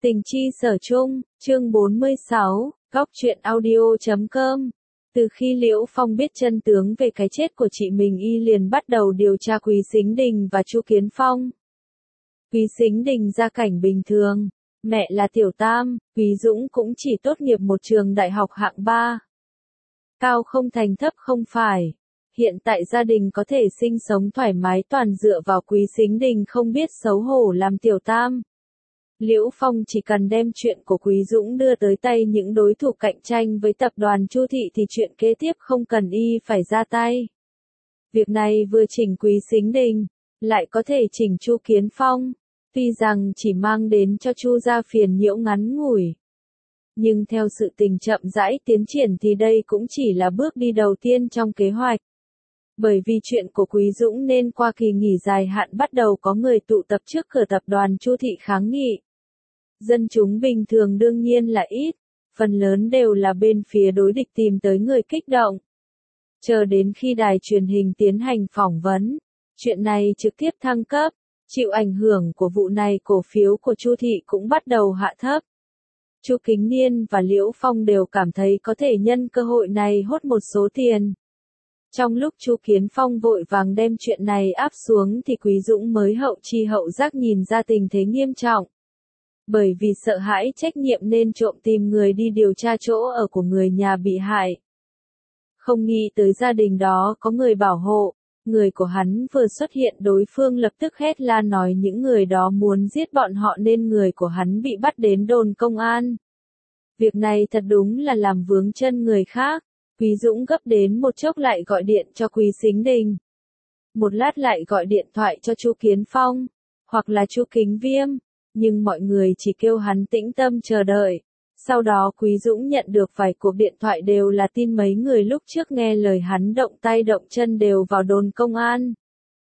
Tình chi sở chung, chương 46, góc truyện audio.com. Từ khi Liễu Phong biết chân tướng về cái chết của chị mình, y liền bắt đầu điều tra Quý Sính Đình và Chu Kiến Phong. Quý Sính Đình gia cảnh bình thường, mẹ là tiểu tam, Quý Dũng cũng chỉ tốt nghiệp một trường đại học hạng 3. Cao không thành thấp không phải. Hiện tại gia đình có thể sinh sống thoải mái toàn dựa vào Quý Sính Đình không biết xấu hổ làm tiểu tam. Liễu Phong chỉ cần đem chuyện của Quý Dũng đưa tới tay những đối thủ cạnh tranh với tập đoàn Chu Thị thì chuyện kế tiếp không cần y phải ra tay. Việc này vừa chỉnh Quý Sính Đình, lại có thể chỉnh Chu Kiến Phong, tuy rằng chỉ mang đến cho Chu gia phiền nhiễu ngắn ngủi. Nhưng theo sự tình chậm rãi tiến triển thì đây cũng chỉ là bước đi đầu tiên trong kế hoạch. Bởi vì chuyện của Quý Dũng nên qua kỳ nghỉ dài hạn bắt đầu có người tụ tập trước cửa tập đoàn Chu Thị kháng nghị. Dân chúng bình thường đương nhiên là ít, phần lớn đều là bên phía đối địch tìm tới người kích động. Chờ đến khi đài truyền hình tiến hành phỏng vấn, chuyện này trực tiếp thăng cấp, chịu ảnh hưởng của vụ này cổ phiếu của Chu Thị cũng bắt đầu hạ thấp. Chu Kính Niên và Liễu Phong đều cảm thấy có thể nhân cơ hội này hốt một số tiền. Trong lúc Chu Kiến Phong vội vàng đem chuyện này áp xuống thì Quý Dũng mới hậu chi hậu giác nhìn ra tình thế nghiêm trọng. Bởi vì sợ hãi trách nhiệm nên trộm tìm người đi điều tra chỗ ở của người nhà bị hại. Không nghĩ tới gia đình đó có người bảo hộ, người của hắn vừa xuất hiện đối phương lập tức hét la nói những người đó muốn giết bọn họ nên người của hắn bị bắt đến đồn công an. Việc này thật đúng là làm vướng chân người khác. Quý Dũng gấp đến một chốc lại gọi điện cho Quý Sính Đình. Một lát lại gọi điện thoại cho Chu Kiến Phong, hoặc là Chu Kính Viêm, nhưng mọi người chỉ kêu hắn tĩnh tâm chờ đợi. Sau đó Quý Dũng nhận được vài cuộc điện thoại đều là tin mấy người lúc trước nghe lời hắn động tay động chân đều vào đồn công an.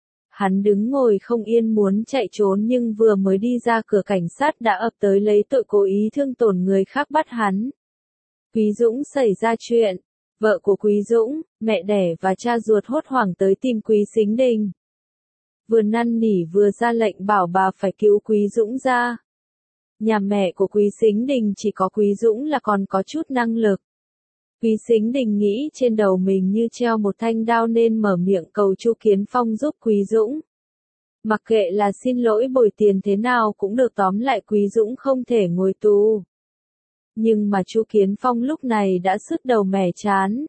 Hắn đứng ngồi không yên muốn chạy trốn nhưng vừa mới đi ra cửa cảnh sát đã ập tới lấy tội cố ý thương tổn người khác bắt hắn. Quý Dũng xảy ra chuyện. Vợ của Quý Dũng, mẹ đẻ và cha ruột hốt hoảng tới tìm Quý Sính Đình. Vừa năn nỉ vừa ra lệnh bảo bà phải cứu Quý Dũng ra. Nhà mẹ của Quý Sính Đình chỉ có Quý Dũng là còn có chút năng lực. Quý Sính Đình nghĩ trên đầu mình như treo một thanh đao nên mở miệng cầu Chu Kiến Phong giúp Quý Dũng. Mặc kệ là xin lỗi bồi tiền thế nào cũng được, tóm lại Quý Dũng không thể ngồi tù. Nhưng mà Chu Kiến Phong lúc này đã sứt đầu mẻ chán.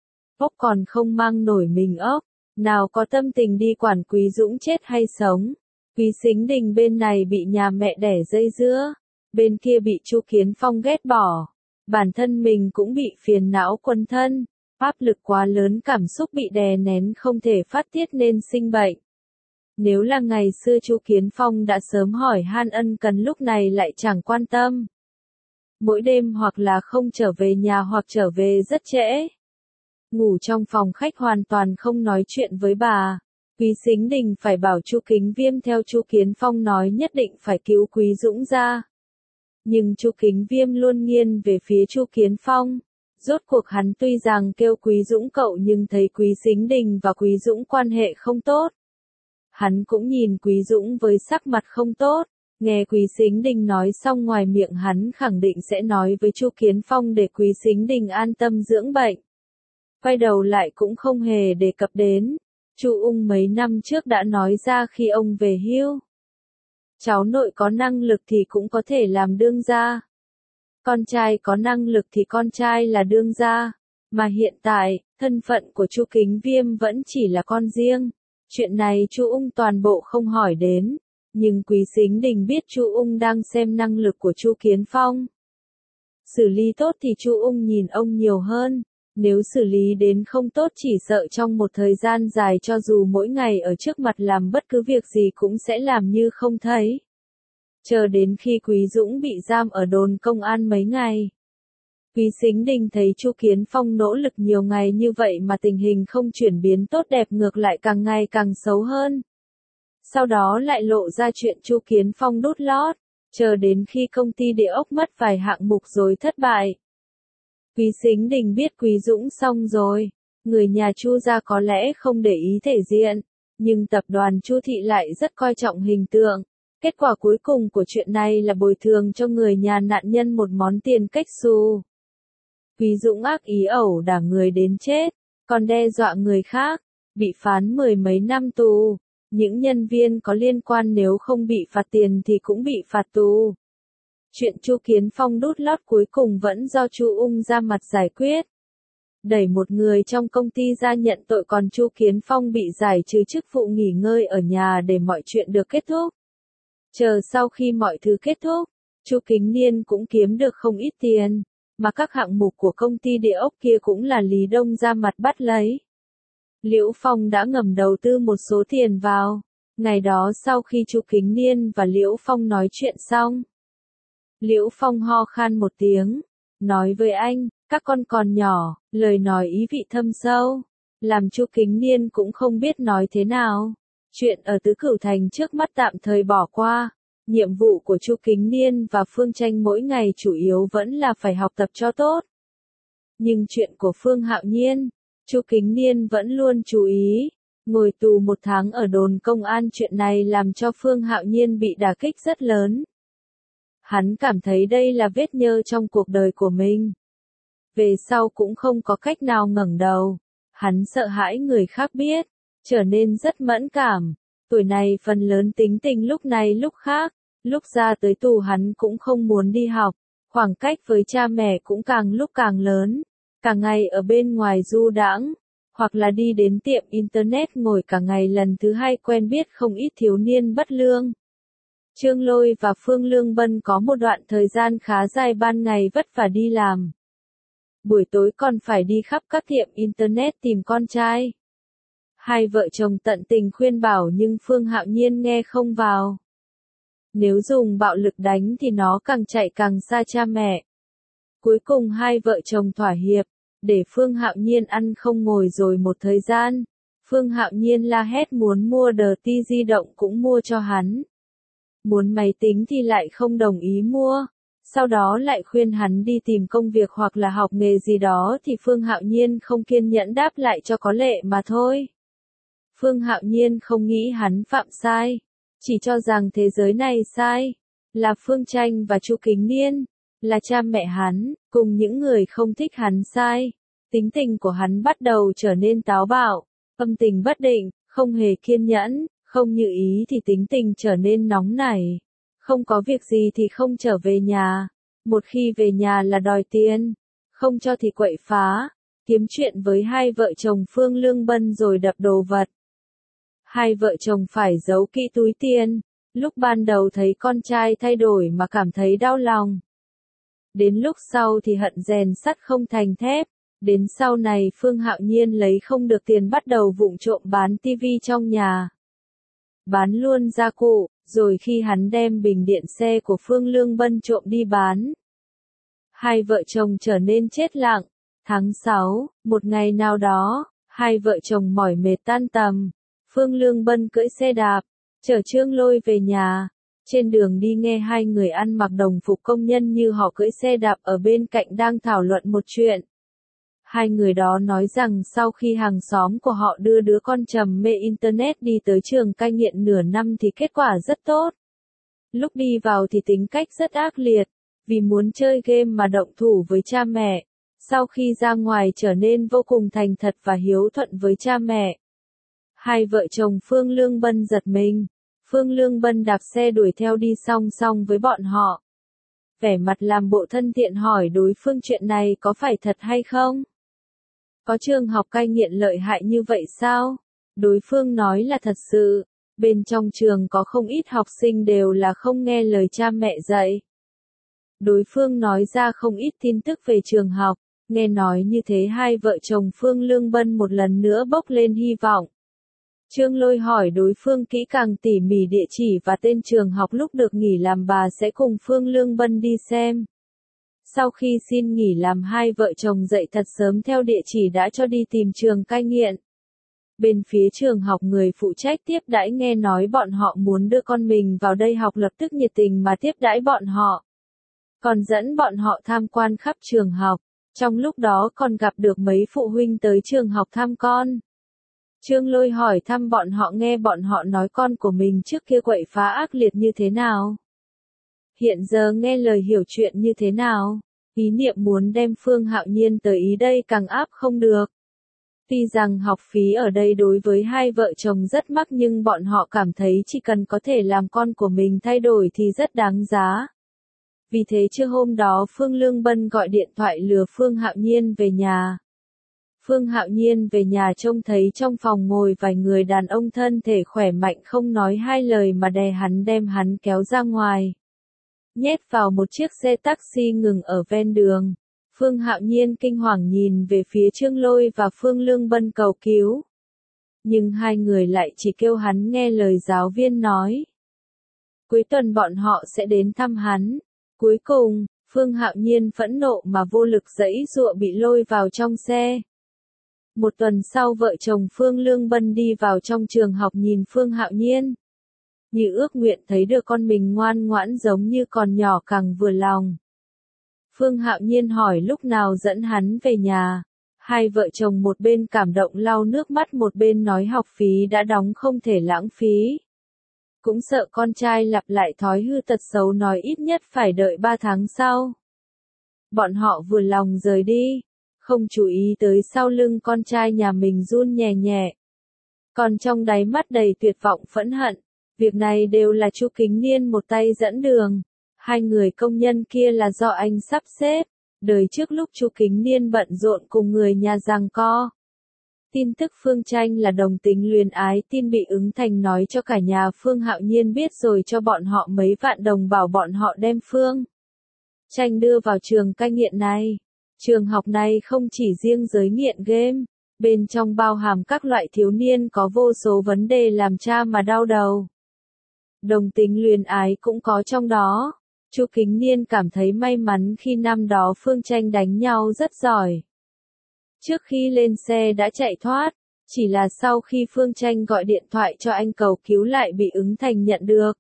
Ốc còn không mang nổi mình ốc, nào có tâm tình đi quản Quý Dũng chết hay sống. Quý Sính Đình bên này bị nhà mẹ đẻ dây dưa, bên kia bị Chu Kiến Phong ghét bỏ. Bản thân mình cũng bị phiền não quấn thân, áp lực quá lớn cảm xúc bị đè nén không thể phát tiết nên sinh bệnh. Nếu là ngày xưa Chu Kiến Phong đã sớm hỏi han ân cần, lúc này lại chẳng quan tâm. Mỗi đêm hoặc là không trở về nhà hoặc trở về rất trễ. Ngủ trong phòng khách hoàn toàn không nói chuyện với bà. Quý Sính Đình phải bảo Chu Kính Viêm theo Chu Kiến Phong nói nhất định phải cứu Quý Dũng ra. Nhưng Chu Kính Viêm luôn nghiêng về phía Chu Kiến Phong. Rốt cuộc hắn tuy rằng kêu Quý Dũng cậu nhưng thấy Quý Sính Đình và Quý Dũng quan hệ không tốt. Hắn cũng nhìn Quý Dũng với sắc mặt không tốt. Nghe Quý Sính Đình nói xong ngoài miệng hắn khẳng định sẽ nói với Chu Kiến Phong để Quý Sính Đình an tâm dưỡng bệnh. Quay đầu lại cũng không hề đề cập đến. Chu Ung mấy năm trước đã nói ra khi ông về hưu. Cháu nội có năng lực thì cũng có thể làm đương gia. Con trai có năng lực thì con trai là đương gia. Mà hiện tại, thân phận của Chu Kính Viêm vẫn chỉ là con riêng. Chuyện này Chu Ung toàn bộ không hỏi đến. Nhưng Quý Sính Đình biết Chu Ung đang xem năng lực của Chu Kiến Phong. Xử lý tốt thì Chu Ung nhìn ông nhiều hơn. Nếu xử lý đến không tốt chỉ sợ trong một thời gian dài cho dù mỗi ngày ở trước mặt làm bất cứ việc gì cũng sẽ làm như không thấy. Chờ đến khi Quý Dũng bị giam ở đồn công an mấy ngày. Quý Sính Đình thấy Chu Kiến Phong nỗ lực nhiều ngày như vậy mà tình hình không chuyển biến tốt đẹp, ngược lại càng ngày càng xấu hơn. Sau đó lại lộ ra chuyện Chu Kiến Phong đút lót, chờ đến khi công ty địa ốc mất vài hạng mục rồi thất bại. Quý Sính Đình biết Quý Dũng xong rồi, người nhà Chu gia có lẽ không để ý thể diện, nhưng tập đoàn Chu Thị lại rất coi trọng hình tượng. Kết quả cuối cùng của chuyện này là bồi thường cho người nhà nạn nhân một món tiền cách xù. Quý Dũng ác ý ẩu đả người đến chết, còn đe dọa người khác, bị phán 10 mấy năm tù. Những nhân viên có liên quan nếu không bị phạt tiền thì cũng bị phạt tù. Chuyện Chu Kiến Phong đút lót cuối cùng vẫn do Chu Ung ra mặt giải quyết. Đẩy một người trong công ty ra nhận tội, còn Chu Kiến Phong bị giải trừ chức vụ nghỉ ngơi ở nhà để mọi chuyện được kết thúc. Chờ sau khi mọi thứ kết thúc, Chu Kính Niên cũng kiếm được không ít tiền, mà các hạng mục của công ty địa ốc kia cũng là Lý Đông ra mặt bắt lấy. Liễu Phong đã ngầm đầu tư một số tiền vào. Ngày đó sau khi Chu Kính Niên và Liễu Phong nói chuyện xong, Liễu Phong ho khan một tiếng, nói với anh, các con còn nhỏ, lời nói ý vị thâm sâu, làm Chu Kính Niên cũng không biết nói thế nào. Chuyện ở Tứ Cửu Thành trước mắt tạm thời bỏ qua, nhiệm vụ của Chu Kính Niên và Phương Tranh mỗi ngày chủ yếu vẫn là phải học tập cho tốt. Nhưng chuyện của Phương Hạo Nhiên, Chu Kính Niên vẫn luôn chú ý. Ngồi tù 1 tháng ở đồn công an, chuyện này làm cho Phương Hạo Nhiên bị đả kích rất lớn. Hắn cảm thấy đây là vết nhơ trong cuộc đời của mình. Về sau cũng không có cách nào ngẩng đầu. Hắn sợ hãi người khác biết, trở nên rất mẫn cảm. Tuổi này phần lớn tính tình lúc này lúc khác, lúc ra tới tù hắn cũng không muốn đi học. Khoảng cách với cha mẹ cũng càng lúc càng lớn. Cả ngày ở bên ngoài du đãng, hoặc là đi đến tiệm internet ngồi cả ngày, lần thứ hai quen biết không ít thiếu niên bất lương. Trương Lôi và Phương Lương Bân có một đoạn thời gian khá dài ban ngày vất vả đi làm. Buổi tối còn phải đi khắp các tiệm internet tìm con trai. Hai vợ chồng tận tình khuyên bảo nhưng Phương Hạo Nhiên nghe không vào. Nếu dùng bạo lực đánh thì nó càng chạy càng xa cha mẹ. Cuối cùng hai vợ chồng thỏa hiệp, để Phương Hạo Nhiên ăn không ngồi rồi một thời gian. Phương Hạo Nhiên la hét muốn mua DT di động cũng mua cho hắn. Muốn máy tính thì lại không đồng ý mua. Sau đó lại khuyên hắn đi tìm công việc hoặc là học nghề gì đó thì Phương Hạo Nhiên không kiên nhẫn đáp lại cho có lệ mà thôi. Phương Hạo Nhiên không nghĩ hắn phạm sai, chỉ cho rằng thế giới này sai, là Phương Tranh và Chu Kính Niên, là cha mẹ hắn, cùng những người không thích hắn sai. Tính tình của hắn bắt đầu trở nên táo bạo, âm tình bất định, không hề kiên nhẫn, không như ý thì tính tình trở nên nóng nảy. Không có việc gì thì không trở về nhà, một khi về nhà là đòi tiền, không cho thì quậy phá, kiếm chuyện với hai vợ chồng Phương Lương Bân rồi đập đồ vật. Hai vợ chồng phải giấu kỹ túi tiền, lúc ban đầu thấy con trai thay đổi mà cảm thấy đau lòng. Đến lúc sau thì hận rèn sắt không thành thép, đến sau này Phương Hạo Nhiên lấy không được tiền bắt đầu vụng trộm bán tivi trong nhà. Bán luôn gia cụ, rồi khi hắn đem bình điện xe của Phương Lương Bân trộm đi bán. Hai vợ chồng trở nên chết lặng. Tháng 6, một ngày nào đó, hai vợ chồng mỏi mệt tan tầm. Phương Lương Bân cưỡi xe đạp, chở Trương Lôi về nhà. Trên đường đi nghe hai người ăn mặc đồng phục công nhân như họ cưỡi xe đạp ở bên cạnh đang thảo luận một chuyện. Hai người đó nói rằng sau khi hàng xóm của họ đưa đứa con trầm mê internet đi tới trường cai nghiện nửa năm thì kết quả rất tốt. Lúc đi vào thì tính cách rất ác liệt, vì muốn chơi game mà động thủ với cha mẹ. Sau khi ra ngoài trở nên vô cùng thành thật và hiếu thuận với cha mẹ. Hai vợ chồng Phương Lương Bân giật mình. Phương Lương Bân đạp xe đuổi theo đi song song với bọn họ. Vẻ mặt làm bộ thân thiện hỏi đối phương chuyện này có phải thật hay không? Có trường học cai nghiện lợi hại như vậy sao? Đối phương nói là thật sự. Bên trong trường có không ít học sinh đều là không nghe lời cha mẹ dạy. Đối phương nói ra không ít tin tức về trường học. Nghe nói như thế hai vợ chồng Phương Lương Bân một lần nữa bốc lên hy vọng. Trương Lôi hỏi đối phương kỹ càng tỉ mỉ địa chỉ và tên trường học, lúc được nghỉ làm bà sẽ cùng Phương Lương Bân đi xem. Sau khi xin nghỉ làm hai vợ chồng dậy thật sớm theo địa chỉ đã cho đi tìm trường cai nghiện. Bên phía trường học người phụ trách tiếp đãi nghe nói bọn họ muốn đưa con mình vào đây học lập tức nhiệt tình mà tiếp đãi bọn họ. Còn dẫn bọn họ tham quan khắp trường học. Trong lúc đó còn gặp được mấy phụ huynh tới trường học thăm con. Trương Lôi hỏi thăm bọn họ, nghe bọn họ nói con của mình trước kia quậy phá ác liệt như thế nào. Hiện giờ nghe lời hiểu chuyện như thế nào. Ý niệm muốn đem Phương Hạo Nhiên tới Ý đây càng áp không được. Tuy rằng học phí ở đây đối với hai vợ chồng rất mắc nhưng bọn họ cảm thấy chỉ cần có thể làm con của mình thay đổi thì rất đáng giá. Vì thế trưa hôm đó Phương Lương Bân gọi điện thoại lừa Phương Hạo Nhiên về nhà. Phương Hạo Nhiên về nhà trông thấy trong phòng ngồi vài người đàn ông thân thể khỏe mạnh không nói hai lời mà đè hắn đem hắn kéo ra ngoài. Nhét vào một chiếc xe taxi ngừng ở ven đường. Phương Hạo Nhiên kinh hoàng nhìn về phía Trương Lôi và Phương Lương Bân cầu cứu. Nhưng hai người lại chỉ kêu hắn nghe lời giáo viên nói. Cuối tuần bọn họ sẽ đến thăm hắn. Cuối cùng, Phương Hạo Nhiên phẫn nộ mà vô lực giãy giụa bị lôi vào trong xe. Một tuần sau vợ chồng Phương Lương Bân đi vào trong trường học nhìn Phương Hạo Nhiên. Như ước nguyện thấy được con mình ngoan ngoãn giống như còn nhỏ càng vừa lòng. Phương Hạo Nhiên hỏi lúc nào dẫn hắn về nhà. Hai vợ chồng một bên cảm động lau nước mắt một bên nói học phí đã đóng không thể lãng phí. Cũng sợ con trai lặp lại thói hư tật xấu nói ít nhất phải đợi 3 tháng sau. Bọn họ vừa lòng rời đi, không chú ý tới sau lưng con trai nhà mình run nhẹ nhẹ. Còn trong đáy mắt đầy tuyệt vọng phẫn hận, việc này đều là Chu Kính Niên một tay dẫn đường. Hai người công nhân kia là do anh sắp xếp. Đời trước lúc Chu Kính Niên bận rộn cùng người nhà giằng co. Tin tức Phương Tranh là đồng tính luyến ái tin bị Ứng Thành nói cho cả nhà Phương Hạo Nhiên biết rồi cho bọn họ mấy vạn đồng bảo bọn họ đem Phương Tranh đưa vào trường cai nghiện này. Trường học này không chỉ riêng giới nghiện game, bên trong bao hàm các loại thiếu niên có vô số vấn đề làm cha mà đau đầu. Đồng tính luyến ái cũng có trong đó. Chu Kính Niên cảm thấy may mắn khi năm đó Phương Tranh đánh nhau rất giỏi. Trước khi lên xe đã chạy thoát, chỉ là sau khi Phương Tranh gọi điện thoại cho anh cầu cứu lại bị Ứng Thành nhận được.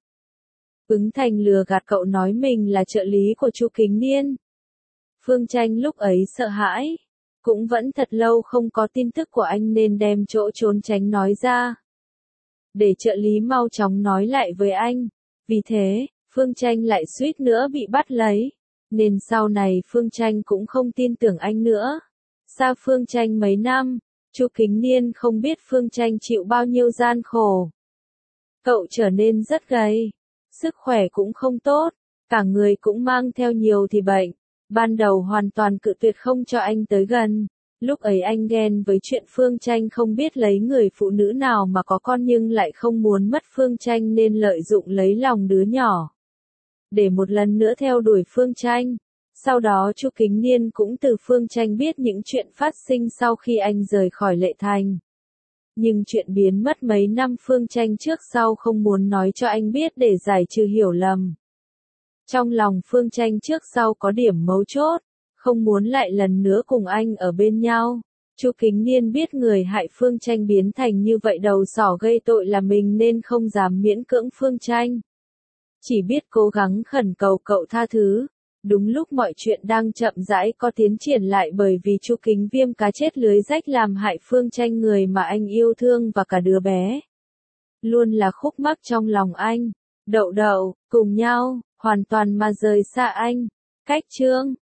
Ứng Thành lừa gạt cậu nói mình là trợ lý của Chu Kính Niên. Phương Tranh lúc ấy sợ hãi, cũng vẫn thật lâu không có tin tức của anh nên đem chỗ trốn tránh nói ra. Để trợ lý mau chóng nói lại với anh. Vì thế, Phương Tranh lại suýt nữa bị bắt lấy. Nên sau này Phương Tranh cũng không tin tưởng anh nữa. Xa Phương Tranh mấy năm, Chu Kính Niên không biết Phương Tranh chịu bao nhiêu gian khổ. Cậu trở nên rất gầy, sức khỏe cũng không tốt, cả người cũng mang theo nhiều thì bệnh. Ban đầu hoàn toàn cự tuyệt không cho anh tới gần. Lúc ấy anh ghen với chuyện Phương Tranh không biết lấy người phụ nữ nào mà có con nhưng lại không muốn mất Phương Tranh nên lợi dụng lấy lòng đứa nhỏ. Để một lần nữa theo đuổi Phương Tranh. Sau đó Chu Kính Niên cũng từ Phương Tranh biết những chuyện phát sinh sau khi anh rời khỏi Lệ Thành. Nhưng chuyện biến mất mấy năm Phương Tranh trước sau không muốn nói cho anh biết để giải trừ hiểu lầm. Trong lòng Phương Tranh trước sau có điểm mấu chốt, không muốn lại lần nữa cùng anh ở bên nhau. Chu Kính Niên biết người hại Phương Tranh biến thành như vậy đầu sỏ gây tội là mình nên không dám miễn cưỡng Phương Tranh. Chỉ biết cố gắng khẩn cầu cậu tha thứ. Đúng lúc mọi chuyện đang chậm rãi có tiến triển lại bởi vì Chu Kính Viêm cá chết lưới rách làm hại Phương Tranh người mà anh yêu thương và cả đứa bé. Luôn là khúc mắc trong lòng anh. Đậu đậu, cùng nhau, hoàn toàn mà rời xa anh. Cách chương